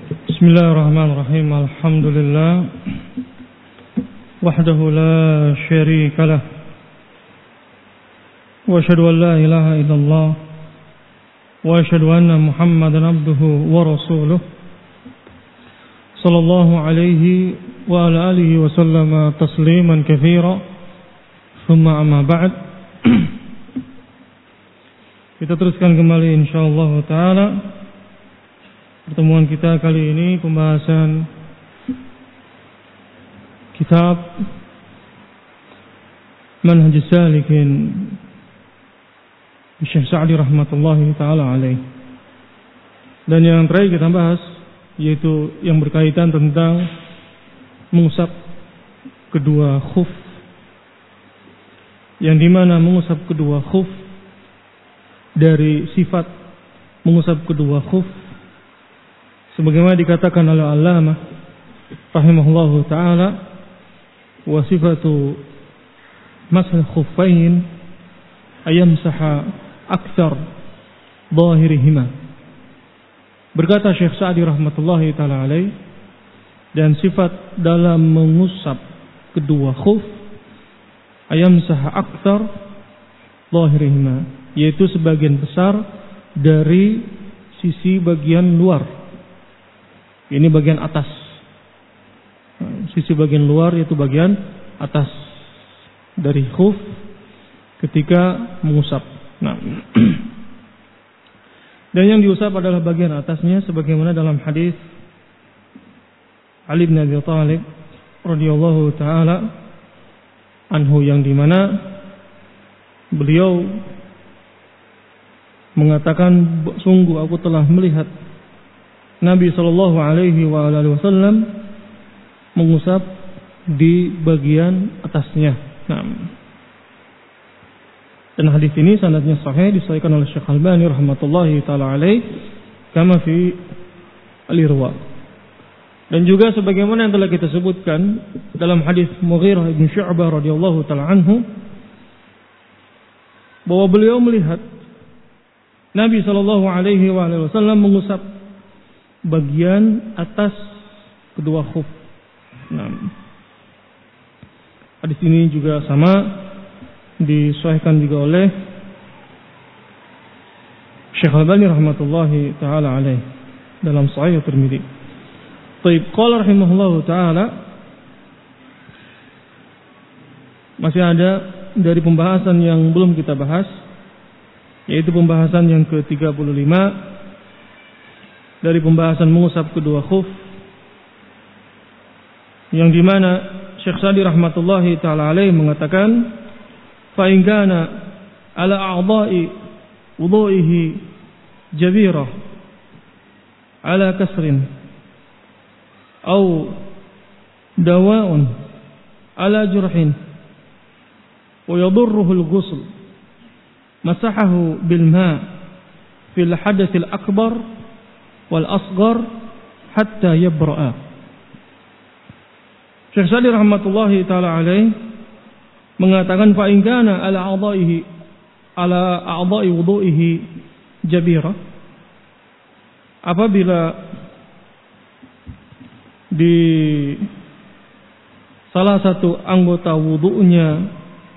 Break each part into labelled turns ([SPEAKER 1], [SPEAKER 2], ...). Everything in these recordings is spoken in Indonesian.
[SPEAKER 1] Bismillahirrahmanirrahim. Alhamdulillah wahdahu la syarika lah wa asyhadu an la ilaha illallah wa asyhadu anna Muhammadan abduhu wa rasuluh sallallahu alaihi wa ala alihi wa sallama tasliman katsira. Tsumma amma ba'd. Kita teruskan kembali insyaallah taala pertemuan kita kali ini, pembahasan kitab Manhajus Salikin Syekh Sa'di rahmatullahi taala alaih. Dan yang terakhir kita bahas yaitu yang berkaitan tentang mengusap kedua khuf, yang dimana mengusap kedua khuf dari sifat mengusap kedua khuf sebagaimana dikatakan oleh Allamah rahimahullahu taala, wa sifatu mashal khuffain ayamsaha aktsar zahirihima. Berkata Syekh Sa'di rahmatullahi taala alaih, dan sifat dalam mengusap kedua khuf ayamsaha aktsar zahirihima, yaitu sebagian besar dari sisi bagian luar. Ini bagian atas. Sisi bagian luar yaitu bagian atas dari khuf ketika mengusap. Nah, dan yang diusap adalah bagian atasnya sebagaimana dalam hadis Ali bin Abi Thalib radhiyallahu taala anhu, yang dimana beliau mengatakan, sungguh aku telah melihat Nabi sallallahu alaihi wasallam mengusap di bagian atasnya. Nah, dan hadis ini sanadnya sahih, disahihkan oleh Syekh Albani rahmatullahi taala alaih kama fi al-Irwa. Dan juga sebagaimana yang telah kita sebutkan dalam hadis Mughirah bin Syu'bah radhiyallahu taala anhu, bahwa beliau melihat Nabi sallallahu alaihi wasallam mengusap bagian atas kedua khuf. Nah, hadis ini juga sama disahihkan juga oleh Syekh Albani rahmatullahi taala alaih dalam Sahih Tirmidzi. Baik, qala rahimahullahu taala, masih ada dari pembahasan yang belum kita bahas, yaitu pembahasan yang ke-35 dari pembahasan mengusap kedua khuf, yang dimana Syekh Sa'di rahmatullahi ta'ala alaih mengatakan, fa in kana ala a'dha'i wudhu'ihi jabirah ala kasrin aw dawa'un ala jurhin wa yadurruhu al-ghusl masahahu bil ma' fil hadath al-akbar wal asghar hatta yabra'a. Syekh Sa'di rahmatullahi taala alaih mengatakan, fa in kana ala a'dha'i wudhu'ihi jabira, apabila di salah satu anggota wudu'nya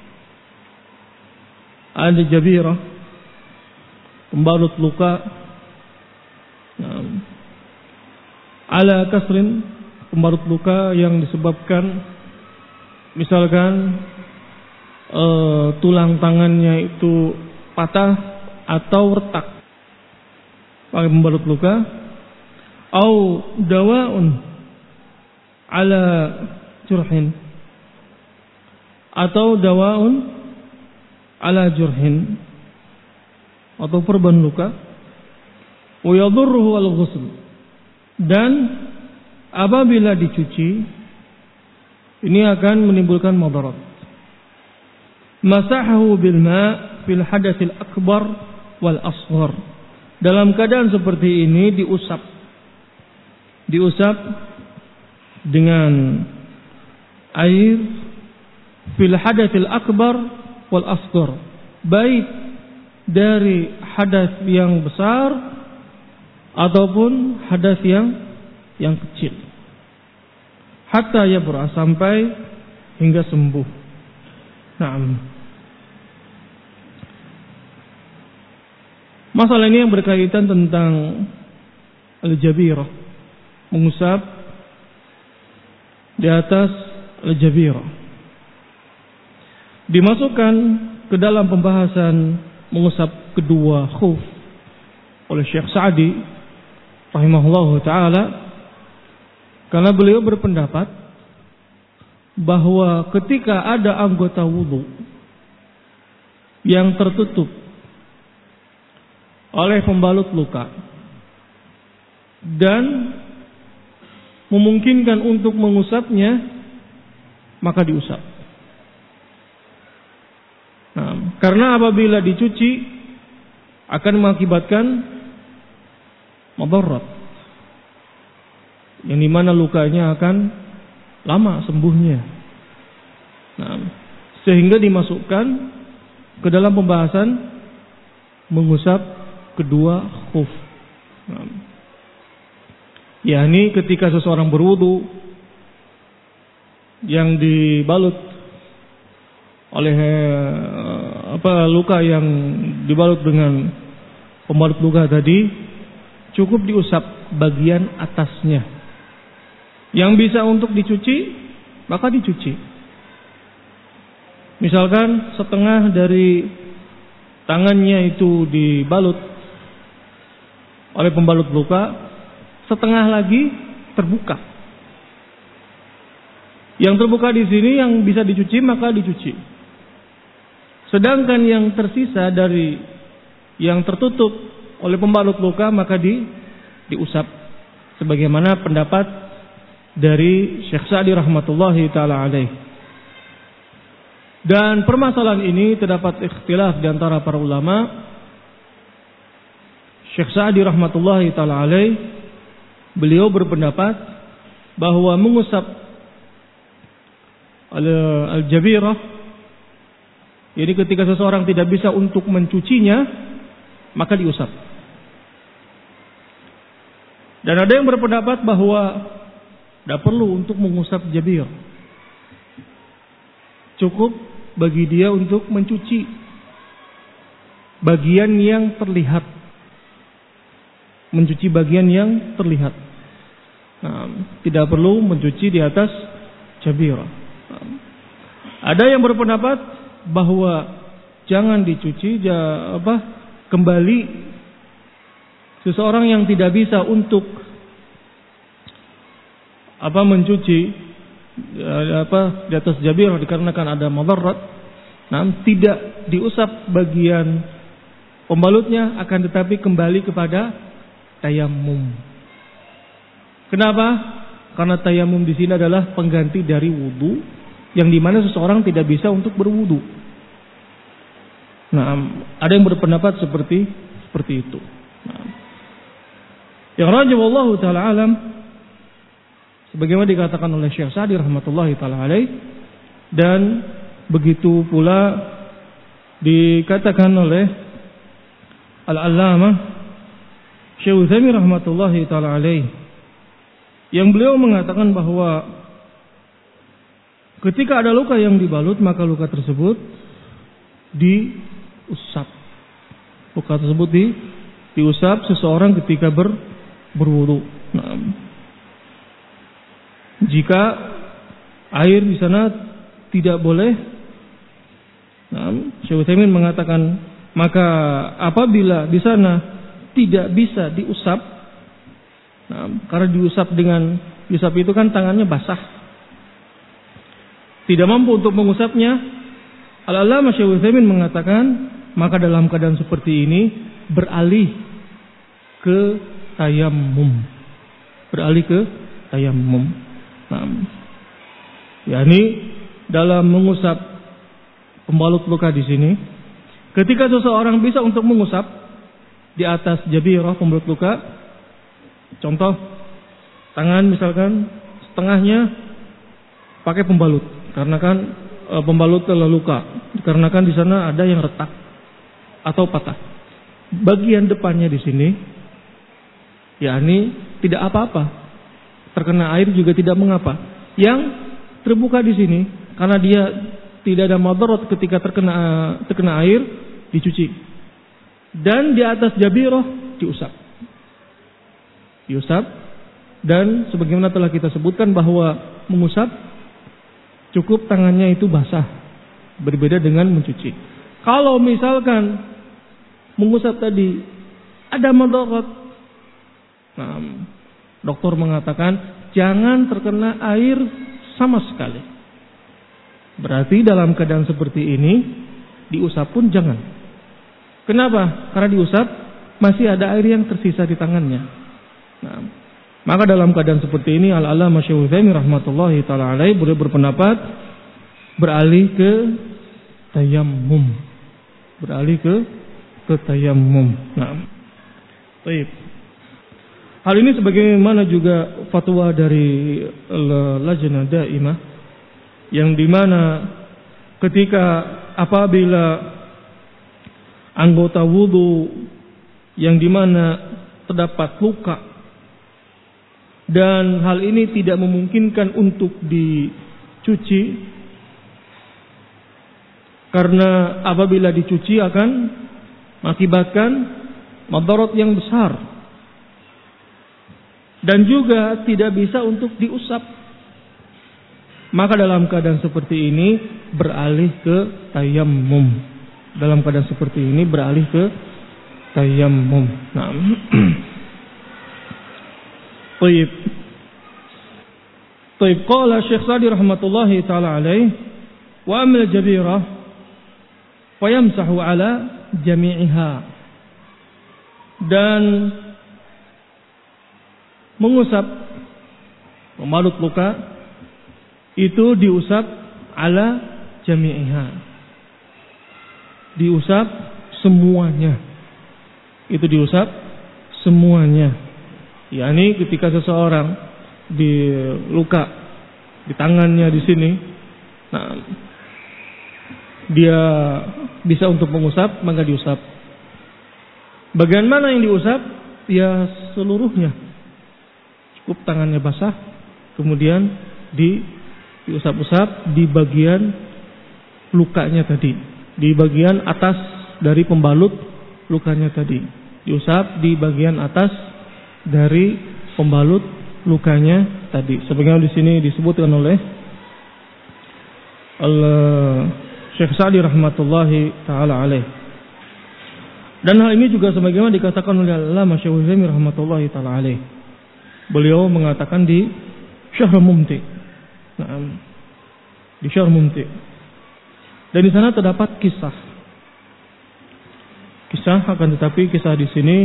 [SPEAKER 1] ada jabira, pembalut luka, ala kasrin, pembalut luka yang disebabkan misalkan tulang tangannya itu patah atau retak, pakai pembalut luka, au dawa'un ala jurhin, atau dawa'un ala jurhin, atau perban luka, wa yadurruhu al-ghusl, dan apabila dicuci ini akan menimbulkan madarat. Masahahu bil ma' fil hadatsil akbar wal asghar, dalam keadaan seperti ini diusap dengan air fil hadatsil akbar wal asghar, baik dari hadas yang besar ataupun hadas yang yang kecil. Hatta yabrah, sampai hingga sembuh. Naam. Masalah ini yang berkaitan tentang al-jabirah, mengusap di atas al-jabirah, dimasukkan ke dalam pembahasan mengusap kedua khuf oleh Syekh Sa'di rahimahullahu ta'ala, karena beliau berpendapat bahwa ketika ada anggota wudu yang tertutup oleh pembalut luka dan memungkinkan untuk mengusapnya, maka diusap. Nah, karena apabila dicuci akan mengakibatkan madarat, yang dimana lukanya akan lama sembuhnya. Nah, sehingga dimasukkan ke dalam pembahasan mengusap kedua khuf. Nah, yakni ketika seseorang berwudu yang dibalut oleh luka yang dibalut dengan pembalut luka tadi, cukup diusap bagian atasnya. Yang bisa untuk dicuci, maka dicuci. Misalkan setengah dari tangannya itu dibalut oleh pembalut luka, setengah lagi terbuka. Yang terbuka di sini yang bisa dicuci, maka dicuci. Sedangkan yang tersisa dari yang tertutup oleh pembalut luka, maka diusap. Sebagaimana pendapat dari Syekh Sa'di rahmatullahi ta'ala alaih. Dan permasalahan ini terdapat ikhtilaf di antara para ulama. Syekh Sa'di rahmatullahi ta'ala alaih, beliau berpendapat bahwa mengusap al-jabirah, jadi ketika seseorang tidak bisa untuk mencucinya, maka diusap. Dan ada yang berpendapat bahwa tidak perlu untuk mengusap jabir, cukup bagi dia untuk mencuci bagian yang terlihat, mencuci bagian yang terlihat. Nah, tidak perlu mencuci di atas jabir. Nah, ada yang berpendapat bahwa jangan dicuci, kembali seseorang yang tidak bisa untuk mencuci di atas jabir dikarenakan ada madarat, nah, tidak diusap bagian pembalutnya, akan tetapi kembali kepada tayamum. Kenapa? Karena tayamum di sini adalah pengganti dari wudu, yang dimana seseorang tidak bisa untuk berwudu. Nah, ada yang berpendapat seperti itu. Nah, yang rajih wallahu taala alam, sebagaimana dikatakan oleh Syekh Sa'di rahmatullahi taala alaih, dan begitu pula dikatakan oleh Al-Allamah Syekh Utsaimin rahmatullahi taala alaih, yang beliau mengatakan bahwa ketika ada luka yang dibalut, maka luka tersebut diusap. Luka tersebut diusap seseorang ketika berwudu. Nah, jika air di sana tidak boleh, nah, Syekh Utsaimin mengatakan, maka apabila di sana tidak bisa diusap, nah, karena diusap itu kan tangannya basah, tidak mampu untuk mengusapnya, Al-Allamah Syekh Utsaimin mengatakan, maka dalam keadaan seperti ini beralih ke tayamum. Nah, yakni dalam mengusap pembalut luka di sini, ketika seseorang bisa untuk mengusap di atas jabirah pembalut luka, contoh tangan misalkan setengahnya pakai pembalut, karena kan pembalut telah luka, dikarenakan di sana ada yang retak atau patah. Bagian depannya di sini, yakni tidak apa-apa, terkena air juga tidak mengapa. Yang terbuka di sini karena dia tidak ada madarat ketika terkena air, dicuci. Dan di atas jabirah diusap. Dan sebagaimana telah kita sebutkan bahwa mengusap cukup tangannya itu basah, berbeda dengan mencuci. Kalau misalkan mengusap tadi ada madarat, nah, dokter mengatakan jangan terkena air sama sekali. Berarti dalam keadaan seperti ini diusap pun jangan. Kenapa? Karena diusap masih ada air yang tersisa di tangannya. Nah, maka dalam keadaan seperti ini Al-Allamah Syekh Utsaimin rahmatullahi taala alaihi boleh berpendapat beralih ke tayammum. Nah, baik. Hal ini sebagaimana juga fatwa dari Lajnah Daimah yang dimana ketika apabila anggota wudu yang dimana terdapat luka dan hal ini tidak memungkinkan untuk dicuci karena apabila dicuci akan mengakibatkan madarat yang besar dan juga tidak bisa untuk diusap, maka dalam keadaan seperti ini beralih ke tayammum. Nah, Taib qala Syekh Sa'di rahmatullahi taala alaih wa amil jabirah fa yamsahu ala jami'iha. Dan mengusap membalut luka itu diusap ala jami'iha. Diusap semuanya. Itu diusap semuanya. yakni ketika seseorang diluka di tangannya di sini, nah, dia bisa untuk mengusap, maka diusap. Bagian mana yang diusap? Ya seluruhnya. Cukup tangannya basah, kemudian diusap-usap di bagian lukanya tadi, di bagian atas dari pembalut lukanya tadi, diusap di bagian atas dari pembalut lukanya tadi. Sebagaimana di sini disebutkan oleh Syekh Sa'di rahmatullahi taala alaih. Dan hal ini juga sebagaimana dikatakan oleh Al-Allamah Syekh Utsaimin rahmatullahi taala alaih. Beliau mengatakan di Syarh Mumti'. Nah, di Syarh Mumti'. Dan di sana terdapat kisah akan tetapi kisah di sini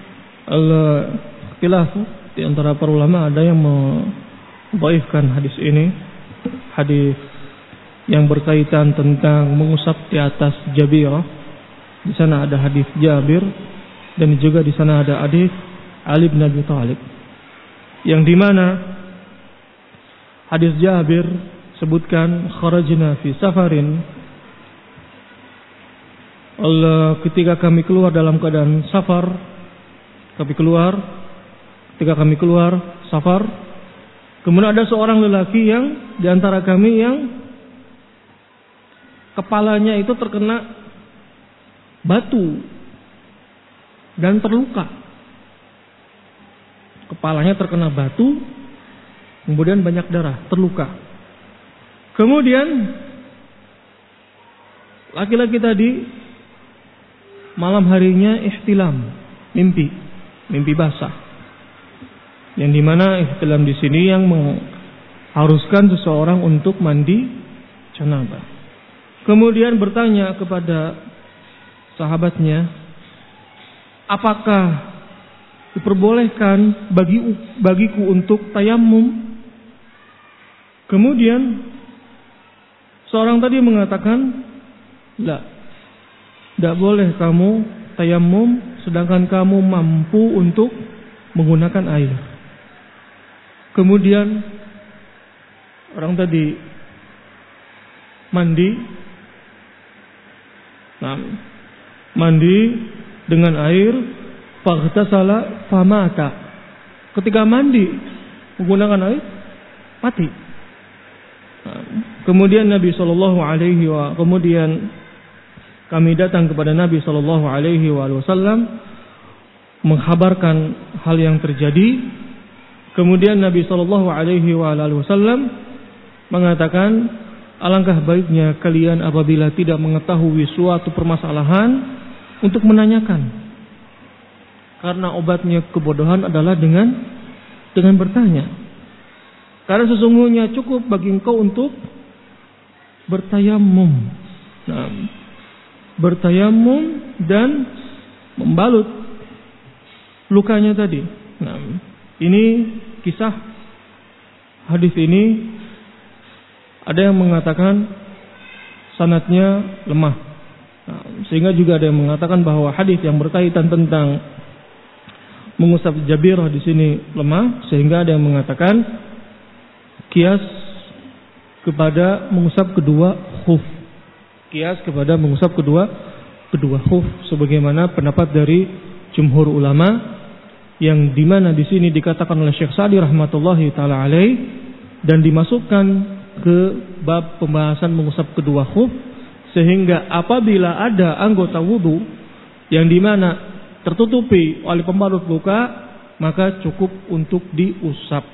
[SPEAKER 1] khilaf di antara para ulama, ada yang mendhaifkan hadis ini, hadis yang berkaitan tentang mengusap di atas jabirah. Di sana ada hadis Jabir dan juga di sana ada hadis Ali bin Abi Thalib, yang dimana hadis Jabir sebutkan kharajna fi safarin, ketika kami keluar dalam keadaan safar, ketika kami keluar safar, kemudian ada seorang lelaki yang di antara kami yang kepalanya itu terkena batu dan terluka. Kepalanya terkena batu, kemudian banyak darah, terluka. Kemudian laki-laki tadi malam harinya ihtilam, mimpi basah. Yang dimana ihtilam di sini yang mengharuskan seseorang untuk mandi janabah. Kemudian bertanya kepada sahabatnya, apakah diperbolehkan bagiku untuk tayammum? Kemudian seorang tadi mengatakan, tidak boleh kamu tayammum sedangkan kamu mampu untuk menggunakan air. Kemudian orang tadi mandi dengan air, faghtasala famata. Ketika mandi menggunakan air mati. Kemudian Nabi Shallallahu Alaihi Wasallam, kemudian kami datang kepada Nabi Shallallahu Alaihi Wasallam menghabarkan hal yang terjadi. Kemudian Nabi Shallallahu Alaihi Wasallam mengatakan, alangkah baiknya kalian apabila tidak mengetahui suatu permasalahan untuk menanyakan, karena obatnya kebodohan adalah dengan bertanya. Karena sesungguhnya cukup bagi engkau untuk bertayamum. Nah, bertayamum dan membalut lukanya tadi. Nah, ini kisah hadis ini ada yang mengatakan sanadnya lemah. Nah, sehingga juga ada yang mengatakan bahwa hadis yang berkaitan tentang mengusap jabirah di sini lemah, sehingga ada yang mengatakan kias kepada mengusap kedua khuf. Kias kepada mengusap kedua khuf sebagaimana pendapat dari jumhur ulama, yang dimana di sini dikatakan oleh Syekh Sa'di rahmatullahi taala alaih dan dimasukkan ke bab pembahasan mengusap kedua khuf, sehingga apabila ada anggota wudu yang dimana tertutupi oleh pembalut luka, maka cukup untuk diusap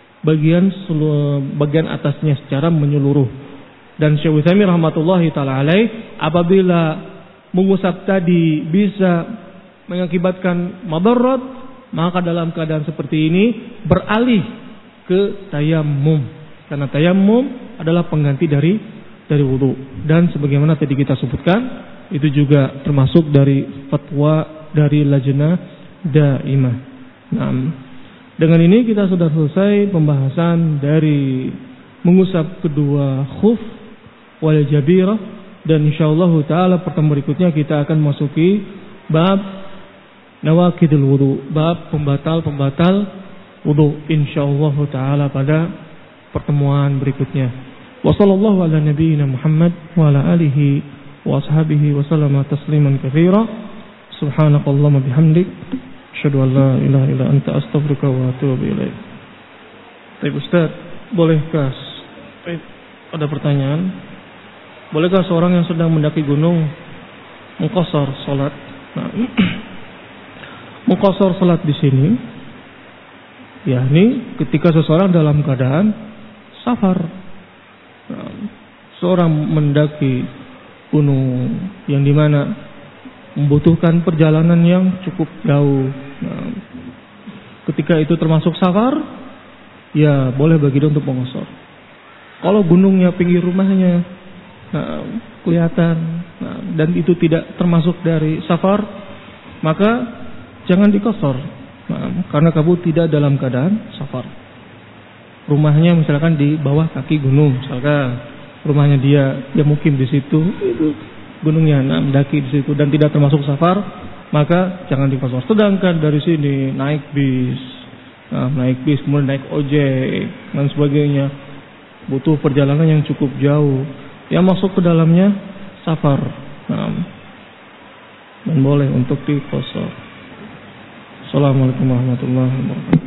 [SPEAKER 1] bagian atasnya secara menyeluruh. Dan Syekh Utsaimin rahmatullahi taala alaih, apabila mengusap tadi bisa mengakibatkan madarat, maka dalam keadaan seperti ini beralih ke tayammum, karena tayammum adalah pengganti dari wudu. Dan sebagaimana tadi kita sebutkan, itu juga termasuk dari fatwa dari Lajnah Daimah. Nah, dengan ini kita sudah selesai pembahasan dari mengusap kedua khuf wal jabirah, dan insyaallah taala pertemuan berikutnya kita akan masuki bab nawaqidul wudu, bab pembatal wudu insyaallah taala pada pertemuan berikutnya. Wa sallallahu ala nabiyyina Muhammad wa ala alihi wa ashabihi wa sallama tasliman katsira. Subhanakallahumma bihamdik, asyhadu an la ilaha illa anta, astaghfiruka wa atubu ilaik. Baik Ustaz, bolehkah ada pertanyaan? Bolehkah seorang yang sedang mendaki gunung mengqashar salat? Nah, mengqashar salat di sini yakni ketika seseorang dalam keadaan safar. Nah, seorang mendaki gunung yang dimana membutuhkan perjalanan yang cukup jauh. Nah, ketika itu termasuk safar, ya boleh bagi dia untuk mengqashar. Kalau gunungnya pinggir rumahnya, nah, kelihatan, nah, dan itu tidak termasuk dari safar, maka jangan diqashar. Nah, karena kamu tidak dalam keadaan safar. Rumahnya misalkan di bawah kaki gunung, misalkan rumahnya dia mukim di situ, itu gunungnya, nah, mendaki di situ dan tidak termasuk safar, maka jangan diqashar. Sedangkan dari sini naik bis, kemudian naik ojek dan sebagainya, butuh perjalanan yang cukup jauh, yang masuk ke dalamnya safar, nah, dan boleh untuk diqashar. Assalamualaikum warahmatullahi wabarakatuh.